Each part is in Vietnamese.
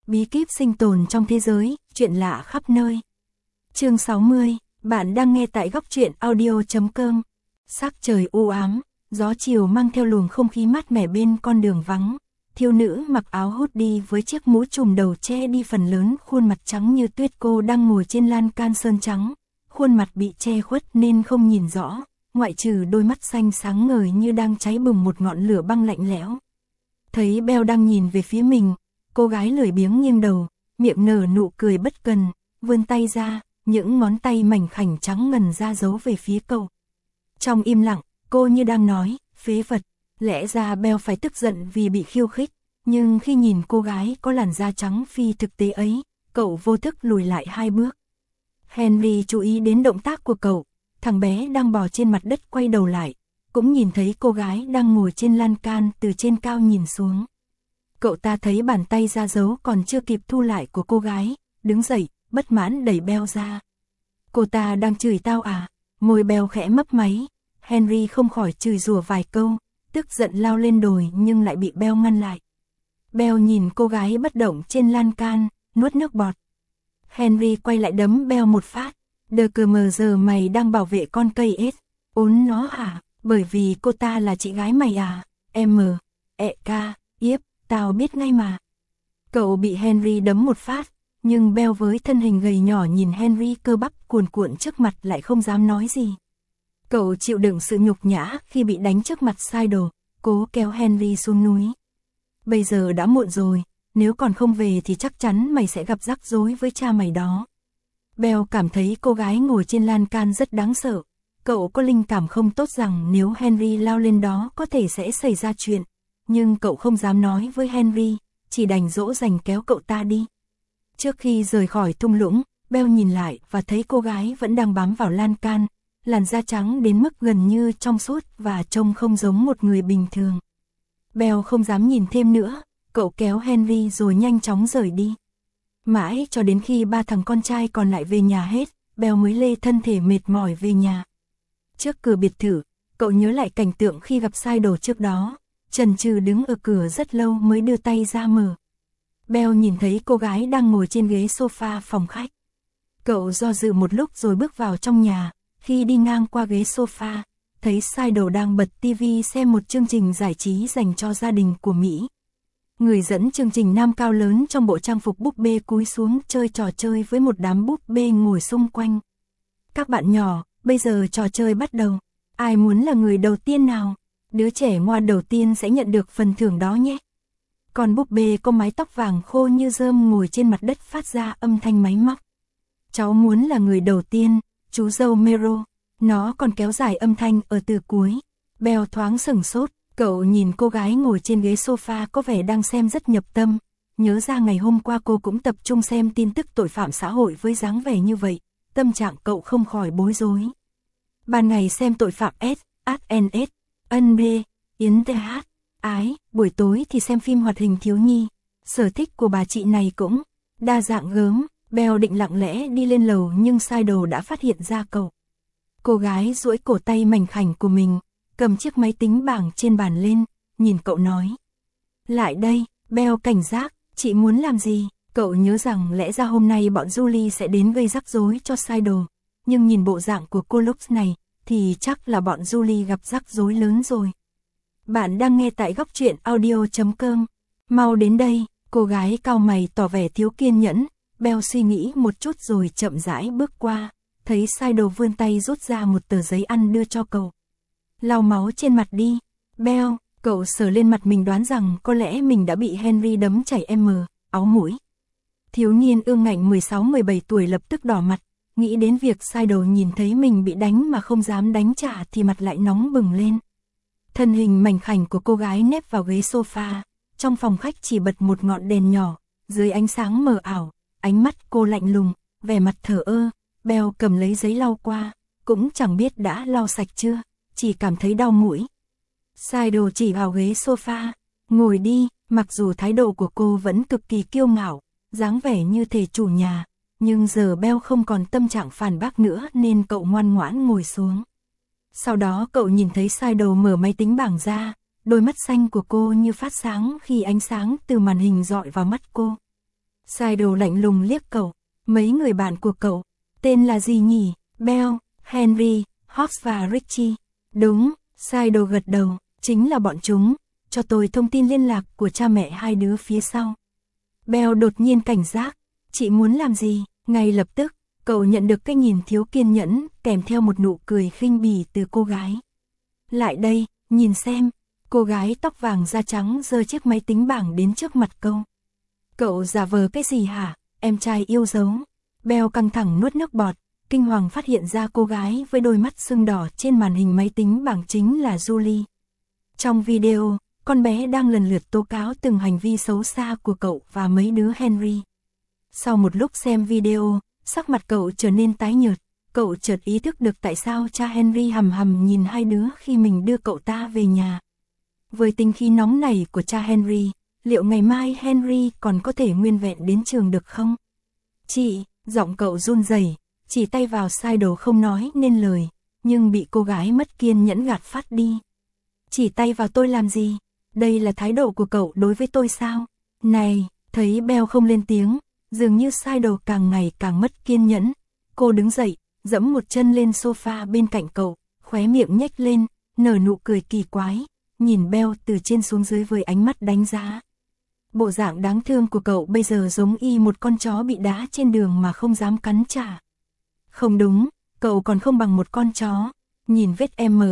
Bí kíp sinh tồn trong thế giới, chuyện lạ khắp nơi. Chương 60, bạn đang nghe tại góc truyện audio.com. Sắc trời u ám, gió chiều mang theo luồng không khí mát mẻ bên con đường vắng. Thiếu nữ mặc áo hoodie với chiếc mũ trùm đầu che đi phần lớn khuôn mặt trắng như tuyết. Cô đang ngồi trên lan can sơn trắng, khuôn mặt bị che khuất nên không nhìn rõ, ngoại trừ đôi mắt xanh sáng ngời như đang cháy bừng một ngọn lửa băng lạnh lẽo. Thấy Belle đang nhìn về phía mình, cô gái lười biếng nghiêng đầu, miệng nở nụ cười bất cần, vươn tay ra, những ngón tay mảnh khảnh trắng ngần ra giấu về phía cậu. Trong im lặng, cô như đang nói, phế vật. Lẽ ra Belle phải tức giận vì bị khiêu khích, nhưng khi nhìn cô gái có làn da trắng phi thực tế ấy, cậu vô thức lùi lại 2 bước. Henry chú ý đến động tác của cậu, thằng bé đang bò trên mặt đất quay đầu lại, cũng nhìn thấy cô gái đang ngồi trên lan can từ trên cao nhìn xuống. Cậu ta thấy bàn tay ra dấu còn chưa kịp thu lại của cô gái, đứng dậy, bất mãn đẩy Belle ra. Cô ta đang chửi tao à? Môi Belle khẽ mấp máy, Henry không khỏi chửi rủa vài câu, tức giận lao lên đồi nhưng lại bị Belle ngăn lại. Belle nhìn cô gái bất động trên lan can, nuốt nước bọt. Henry quay lại đấm Belle một phát. Đờ cờ mờ giờ mày đang bảo vệ con cây ếch, ốn nó à? Bởi vì cô ta là chị gái mày à? Yếp, tao biết ngay mà. Cậu bị Henry đấm một phát, nhưng Belle với thân hình gầy nhỏ nhìn Henry cơ bắp cuồn cuộn trước mặt lại không dám nói gì. Cậu chịu đựng sự nhục nhã khi bị đánh trước mặt Sybil, cố kéo Henry xuống núi. Bây giờ đã muộn rồi, nếu còn không về thì chắc chắn mày sẽ gặp rắc rối với cha mày đó. Belle cảm thấy cô gái ngồi trên lan can rất đáng sợ. Cậu có linh cảm không tốt rằng nếu Henry lao lên đó có thể sẽ xảy ra chuyện. Nhưng cậu không dám nói với Henry, chỉ đành dỗ dành kéo cậu ta đi. Trước khi rời khỏi thung lũng, Belle nhìn lại và thấy cô gái vẫn đang bám vào lan can, làn da trắng đến mức gần như trong suốt và trông không giống một người bình thường. Belle không dám nhìn thêm nữa, cậu kéo Henry rồi nhanh chóng rời đi. Mãi cho đến khi 3 thằng con trai còn lại về nhà hết, Belle mới lê thân thể mệt mỏi về nhà. Trước cửa biệt thự, cậu nhớ lại cảnh tượng khi gặp Sybil trước đó, chần chừ đứng ở cửa rất lâu mới đưa tay ra mở. Belle nhìn thấy cô gái đang ngồi trên ghế sofa phòng khách. Cậu do dự một lúc rồi bước vào trong nhà, khi đi ngang qua ghế sofa, thấy Sybil đang bật TV xem một chương trình giải trí dành cho gia đình của Mỹ. Người dẫn chương trình nam cao lớn trong bộ trang phục búp bê cúi xuống chơi trò chơi với một đám búp bê ngồi xung quanh. Các bạn nhỏ, bây giờ trò chơi bắt đầu. Ai muốn là người đầu tiên nào? Đứa trẻ ngoan đầu tiên sẽ nhận được phần thưởng đó nhé. Con búp bê có mái tóc vàng khô như rơm ngồi trên mặt đất phát ra âm thanh máy móc. Cháu muốn là người đầu tiên, chú dâu Mero. Nó còn kéo dài âm thanh ở từ cuối. Belle thoáng sửng sốt. Cậu nhìn cô gái ngồi trên ghế sofa có vẻ đang xem rất nhập tâm. Nhớ ra ngày hôm qua cô cũng tập trung xem tin tức tội phạm xã hội với dáng vẻ như vậy. Tâm trạng cậu không khỏi bối rối. Ban ngày xem tội phạm S, NB, Yến TH, ái, buổi tối thì xem phim hoạt hình thiếu nhi. Sở thích của bà chị này cũng đa dạng gớm. Belle định lặng lẽ đi lên lầu nhưng Sybil đã phát hiện ra cậu. Cô gái duỗi cổ tay mảnh khảnh của mình, cầm chiếc máy tính bảng trên bàn lên, nhìn cậu nói. Lại đây, Belle cảnh giác, chị muốn làm gì? Cậu nhớ rằng lẽ ra hôm nay bọn Julie sẽ đến gây rắc rối cho Sybil, nhưng nhìn bộ dạng của cô lúc này, thì chắc là bọn Julie gặp rắc rối lớn rồi. Bạn đang nghe tại góc truyện audio.com. Mau đến đây, cô gái cau mày tỏ vẻ thiếu kiên nhẫn. Belle suy nghĩ một chút rồi chậm rãi bước qua, thấy Sybil vươn tay rút ra một tờ giấy ăn đưa cho cậu. Lau máu trên mặt đi. Belle, cậu sờ lên mặt mình đoán rằng có lẽ mình đã bị Henry đấm chảy áo mũi. Thiếu niên ương ngạnh 16-17 tuổi lập tức đỏ mặt, nghĩ đến việc Sybil nhìn thấy mình bị đánh mà không dám đánh trả thì mặt lại nóng bừng lên. Thân hình mảnh khảnh của cô gái nép vào ghế sofa, trong phòng khách chỉ bật một ngọn đèn nhỏ, dưới ánh sáng mờ ảo, ánh mắt cô lạnh lùng, vẻ mặt thờ ơ. Belle cầm lấy giấy lau qua, cũng chẳng biết đã lau sạch chưa, chỉ cảm thấy đau mũi. Sybil chỉ vào ghế sofa, ngồi đi. Mặc dù thái độ của cô vẫn cực kỳ kiêu ngạo, dáng vẻ như thể chủ nhà, nhưng giờ Belle không còn tâm trạng phản bác nữa nên cậu ngoan ngoãn ngồi xuống. Sau đó cậu nhìn thấy Sybil mở máy tính bảng ra, đôi mắt xanh của cô như phát sáng khi ánh sáng từ màn hình dọi vào mắt cô. Sido lạnh lùng liếc cậu. Mấy người bạn của cậu, tên là gì nhỉ? Bell, Henry, Hawks và Richie. Đúng, Sido gật đầu, chính là bọn chúng, cho tôi thông tin liên lạc của cha mẹ hai đứa phía sau. Bell đột nhiên cảnh giác, chị muốn làm gì? Ngay lập tức, cậu nhận được cái nhìn thiếu kiên nhẫn, kèm theo một nụ cười khinh bỉ từ cô gái. Lại đây, nhìn xem, cô gái tóc vàng da trắng giơ chiếc máy tính bảng đến trước mặt cậu. Cậu giả vờ cái gì hả, em trai yêu dấu? Bell căng thẳng nuốt nước bọt, kinh hoàng phát hiện ra cô gái với đôi mắt sưng đỏ trên màn hình máy tính bảng chính là Julie. Trong video, con bé đang lần lượt tố cáo từng hành vi xấu xa của cậu và mấy đứa Henry. Sau một lúc xem video, sắc mặt cậu trở nên tái nhợt, cậu chợt ý thức được tại sao cha Henry hằm hằm nhìn hai đứa khi mình đưa cậu ta về nhà. Với tính khí nóng này của cha Henry, liệu ngày mai Henry còn có thể nguyên vẹn đến trường được không? Chị, giọng cậu run rẩy, chỉ tay vào Sido không nói nên lời, nhưng bị cô gái mất kiên nhẫn gạt phát đi. Chỉ tay vào tôi làm gì? Đây là thái độ của cậu đối với tôi sao? Này, thấy Bell không lên tiếng, dường như Sido càng ngày càng mất kiên nhẫn. Cô đứng dậy, giẫm một chân lên sofa bên cạnh cậu, khóe miệng nhếch lên, nở nụ cười kỳ quái, nhìn Bell từ trên xuống dưới với ánh mắt đánh giá. Bộ dạng đáng thương của cậu bây giờ giống y một con chó bị đá trên đường mà không dám cắn trả. Không đúng, cậu còn không bằng một con chó. Nhìn vết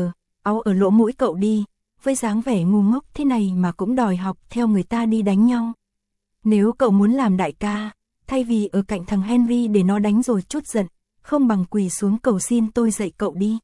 áo ở lỗ mũi cậu đi, với dáng vẻ ngu ngốc thế này mà cũng đòi học theo người ta đi đánh nhau. Nếu cậu muốn làm đại ca, thay vì ở cạnh thằng Henry để nó đánh rồi trút giận, không bằng quỳ xuống cầu xin tôi dạy cậu đi.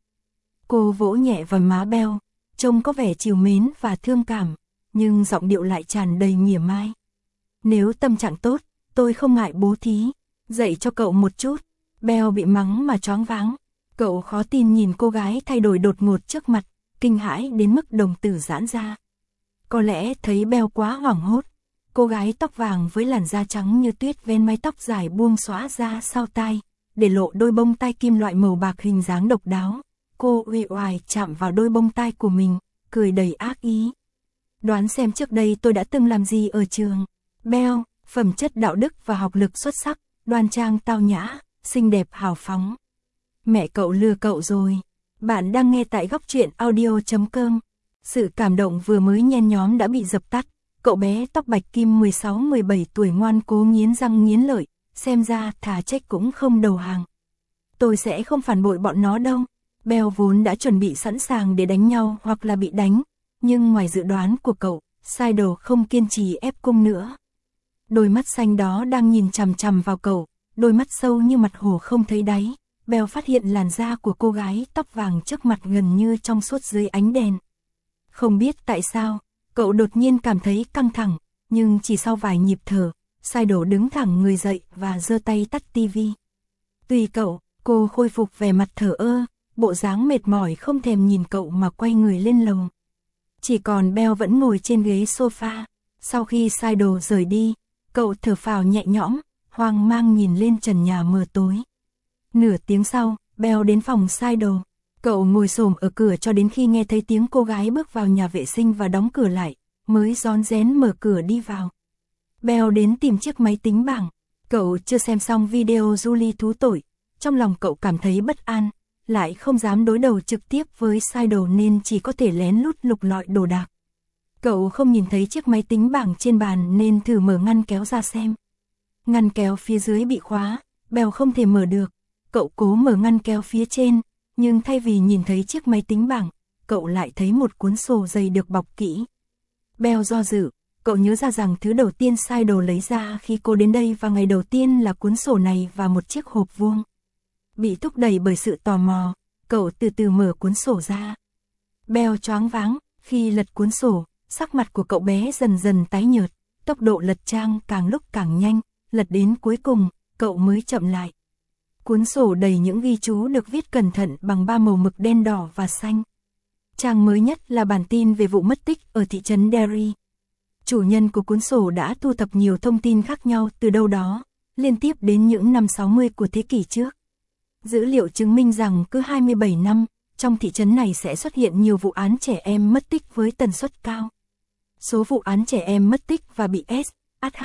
Cô vỗ nhẹ vào má Bell, trông có vẻ trìu mến và thương cảm, nhưng giọng điệu lại tràn đầy mỉa mai. Nếu tâm trạng tốt, tôi không ngại bố thí, dạy cho cậu một chút. Bell bị mắng mà choáng váng. Cậu khó tin nhìn cô gái thay đổi đột ngột trước mặt, kinh hãi đến mức đồng tử giãn ra. Có lẽ thấy Bell quá hoảng hốt. Cô gái tóc vàng với làn da trắng như tuyết ven mái tóc dài buông xõa ra sau tai, để lộ đôi bông tai kim loại màu bạc hình dáng độc đáo. Cô uể oải chạm vào đôi bông tai của mình, cười đầy ác ý. Đoán xem trước đây tôi đã từng làm gì ở trường. Bell, phẩm chất đạo đức và học lực xuất sắc, đoan trang tao nhã, xinh đẹp hào phóng. Mẹ cậu lừa cậu rồi. Bạn đang nghe tại Góc Truyện Audio.com. Sự cảm động vừa mới nhen nhóm đã bị dập tắt. Cậu bé tóc bạch kim 16-17 tuổi ngoan cố nghiến răng nghiến lợi, xem ra thà chết cũng không đầu hàng. Tôi sẽ không phản bội bọn nó đâu. Bell vốn đã chuẩn bị sẵn sàng để đánh nhau hoặc là bị đánh, nhưng ngoài dự đoán của cậu, Sido không kiên trì ép cung nữa. Đôi mắt xanh đó đang nhìn chằm chằm vào cậu, đôi mắt sâu như mặt hồ không thấy đáy. Bell phát hiện làn da của cô gái tóc vàng trước mặt gần như trong suốt dưới ánh đèn. Không biết tại sao, cậu đột nhiên cảm thấy căng thẳng, nhưng chỉ sau vài nhịp thở, Sido đứng thẳng người dậy và giơ tay tắt tivi. Tùy cậu, cô khôi phục vẻ mặt thờ ơ, bộ dáng mệt mỏi không thèm nhìn cậu mà quay người lên lầu. Chỉ còn Bell vẫn ngồi trên ghế sofa. Sau khi Sido rời đi, cậu thở phào nhẹ nhõm, hoang mang nhìn lên trần nhà mờ tối. Nửa tiếng sau, Bell đến phòng Sido. Cậu ngồi xổm ở cửa cho đến khi nghe thấy tiếng cô gái bước vào nhà vệ sinh và đóng cửa lại, mới rón rén mở cửa đi vào. Bell đến tìm chiếc máy tính bảng. Cậu chưa xem xong video Julie thú tội, trong lòng cậu cảm thấy bất an, lại không dám đối đầu trực tiếp với Sido nên chỉ có thể lén lút lục lọi đồ đạc. Cậu không nhìn thấy chiếc máy tính bảng trên bàn nên thử mở ngăn kéo ra xem. Ngăn kéo phía dưới bị khóa, Bell không thể mở được. Cậu cố mở ngăn kéo phía trên, nhưng thay vì nhìn thấy chiếc máy tính bảng, cậu lại thấy một cuốn sổ dày được bọc kỹ. Bell do dự, cậu nhớ ra rằng thứ đầu tiên Sido lấy ra khi cô đến đây vào ngày đầu tiên là cuốn sổ này và một chiếc hộp vuông. Bị thúc đẩy bởi sự tò mò, cậu từ từ mở cuốn sổ ra. Bell choáng váng, khi lật cuốn sổ, sắc mặt của cậu bé dần dần tái nhợt, tốc độ lật trang càng lúc càng nhanh, lật đến cuối cùng, cậu mới chậm lại. Cuốn sổ đầy những ghi chú được viết cẩn thận bằng 3 màu mực đen đỏ và xanh. Trang mới nhất là bản tin về vụ mất tích ở thị trấn Derry. Chủ nhân của cuốn sổ đã thu thập nhiều thông tin khác nhau từ đâu đó, liên tiếp đến những năm 60 của thế kỷ trước. Dữ liệu chứng minh rằng cứ 27 năm, trong thị trấn này sẽ xuất hiện nhiều vụ án trẻ em mất tích với tần suất cao. Số vụ án trẻ em mất tích và bị SH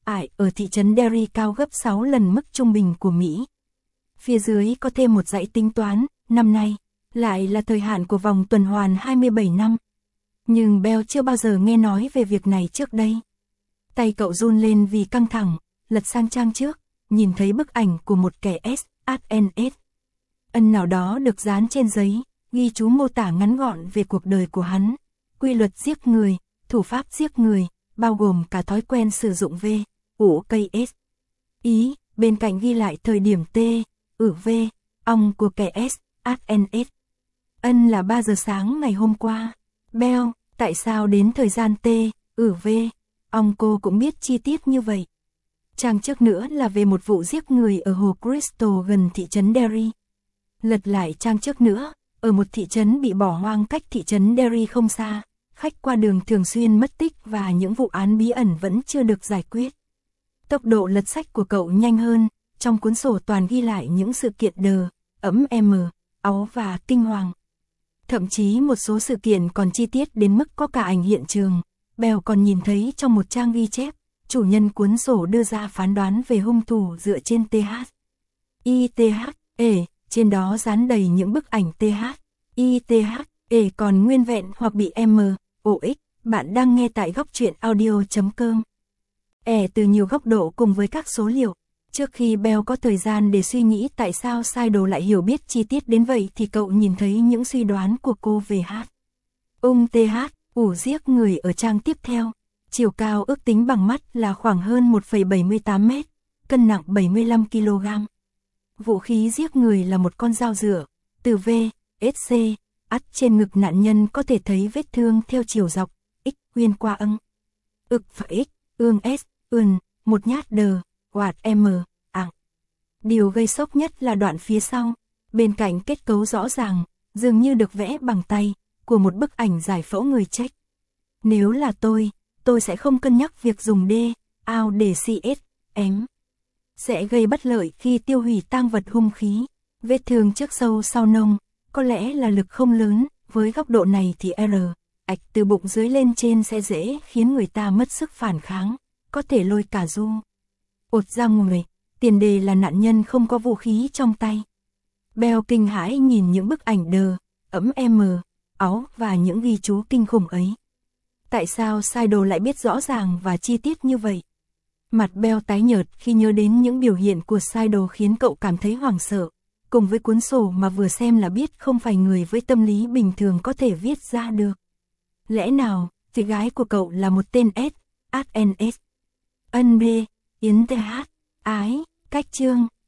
ải ở thị trấn Derry cao gấp 6 lần mức trung bình của Mỹ. Phía dưới có thêm một dãy tính toán, năm nay, lại là thời hạn của vòng tuần hoàn 27 năm. Nhưng Bell chưa bao giờ nghe nói về việc này trước đây. Tay cậu run lên vì căng thẳng, lật sang trang trước, nhìn thấy bức ảnh của một kẻ SNS. Ân nào đó được dán trên giấy, ghi chú mô tả ngắn gọn về cuộc đời của hắn, quy luật giết người, thủ pháp giết người, bao gồm cả thói quen sử dụng V, ủ cây S. Ý, bên cạnh ghi lại thời điểm T, V, ong của kẻ SNS. Ân là 3 giờ sáng ngày hôm qua. Bell, tại sao đến thời gian T, V, ong cô cũng biết chi tiết như vậy. Trang trước nữa là về một vụ giết người ở hồ Crystal gần thị trấn Derry. Lật lại trang trước nữa, ở một thị trấn bị bỏ hoang cách thị trấn Derry không xa, khách qua đường thường xuyên mất tích và những vụ án bí ẩn vẫn chưa được giải quyết. Tốc độ lật sách của cậu nhanh hơn, trong cuốn sổ toàn ghi lại những sự kiện đờ, ấm áu và kinh hoàng. Thậm chí một số sự kiện còn chi tiết đến mức có cả ảnh hiện trường. Bell còn nhìn thấy trong một trang ghi chép, chủ nhân cuốn sổ đưa ra phán đoán về hung thủ dựa trên trên đó dán đầy những bức ảnh còn nguyên vẹn hoặc bị Bạn đang nghe tại góc truyện audio.com. Từ nhiều góc độ cùng với các số liệu. Trước khi Bell có thời gian để suy nghĩ tại sao Sydal lại hiểu biết chi tiết đến vậy thì cậu nhìn thấy những suy đoán của cô về ủ giết người ở trang tiếp theo. Chiều cao ước tính bằng mắt là khoảng hơn 1,78 mét, cân nặng 75 kg. Vũ khí giết người là một con dao dựa, từ VSC, trên ngực nạn nhân có thể thấy vết thương theo chiều dọc, xuyên qua ực và ương S, một nhát đờ, quạt Điều gây sốc nhất là đoạn phía sau, bên cạnh kết cấu rõ ràng, dường như được vẽ bằng tay, của một bức ảnh giải phẫu người chết. Nếu là tôi sẽ không cân nhắc việc dùng để sẽ gây bất lợi khi tiêu hủy tang vật hung khí. Vết thương trước sâu sau nông, có lẽ là lực không lớn, với góc độ này thì từ bụng dưới lên trên sẽ dễ khiến người ta mất sức phản kháng, có thể lôi cả ột ra ngoài, tiền đề là nạn nhân không có vũ khí trong tay. Bell kinh hãi nhìn những bức ảnh đờ, ấm áu và những ghi chú kinh khủng ấy. Tại sao Sydal lại biết rõ ràng và chi tiết như vậy? Mặt Bell tái nhợt khi nhớ đến những biểu hiện của Sydal khiến cậu cảm thấy hoảng sợ, cùng với cuốn sổ mà vừa xem là biết không phải người với tâm lý bình thường có thể viết ra được. Lẽ nào, chị gái của cậu là một tên SNS? Ân B, Yến TH, Ái, cách chương.